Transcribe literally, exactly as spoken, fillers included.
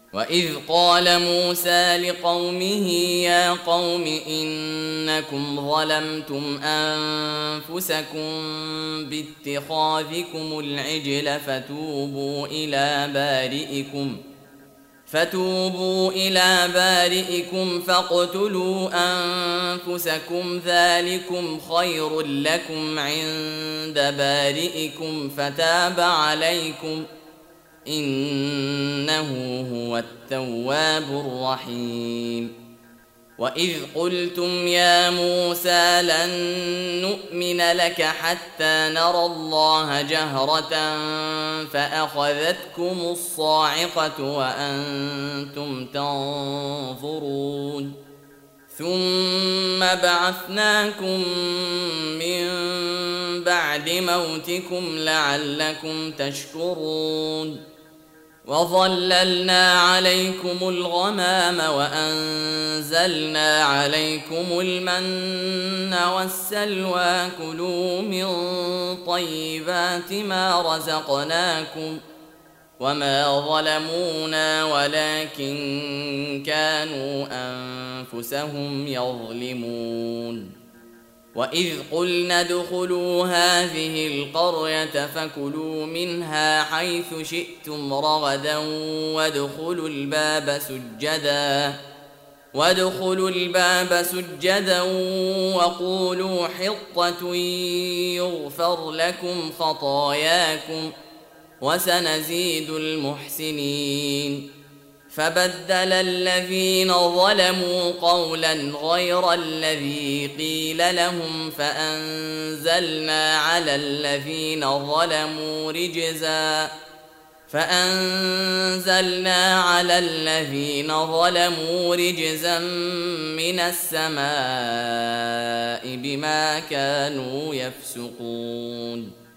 وإذ قال موسى لقومه يا قوم إنكم ظلمتم أنفسكم باتخاذكم العجل فتوبوا إلى بارئكم فتوبوا إلى بارئكم فاقتلوا أنفسكم ذلكم خير لكم عند بارئكم فتاب عليكم إنه هو التواب الرحيم. وإذ قلتم يا موسى لن نؤمن لك حتى نرى الله جهرة فأخذتكم الصاعقة وأنتم تنظرون ثم بعثناكم من بعد موتكم لعلكم تشكرون وظللنا عليكم الغمام وأنزلنا عليكم المن والسلوى كلوا من طيبات ما رزقناكم وما ظلمونا ولكن كانوا أنفسهم يظلمون. وإذ قلنا ادخلوا هذه القرية فكلوا منها حيث شئتم رغدا وادخلوا الباب سجدا وادخلوا الباب سجدا وقولوا حطة يغفر لكم خطاياكم وسنزيد المحسنين. فبدل الذين ظلموا قولا غير الذي قيل لهم فأنزلنا على الذين ظلموا رجزا فأنزلنا على الذين ظلموا رجزا من السماء بما كانوا يفسقون.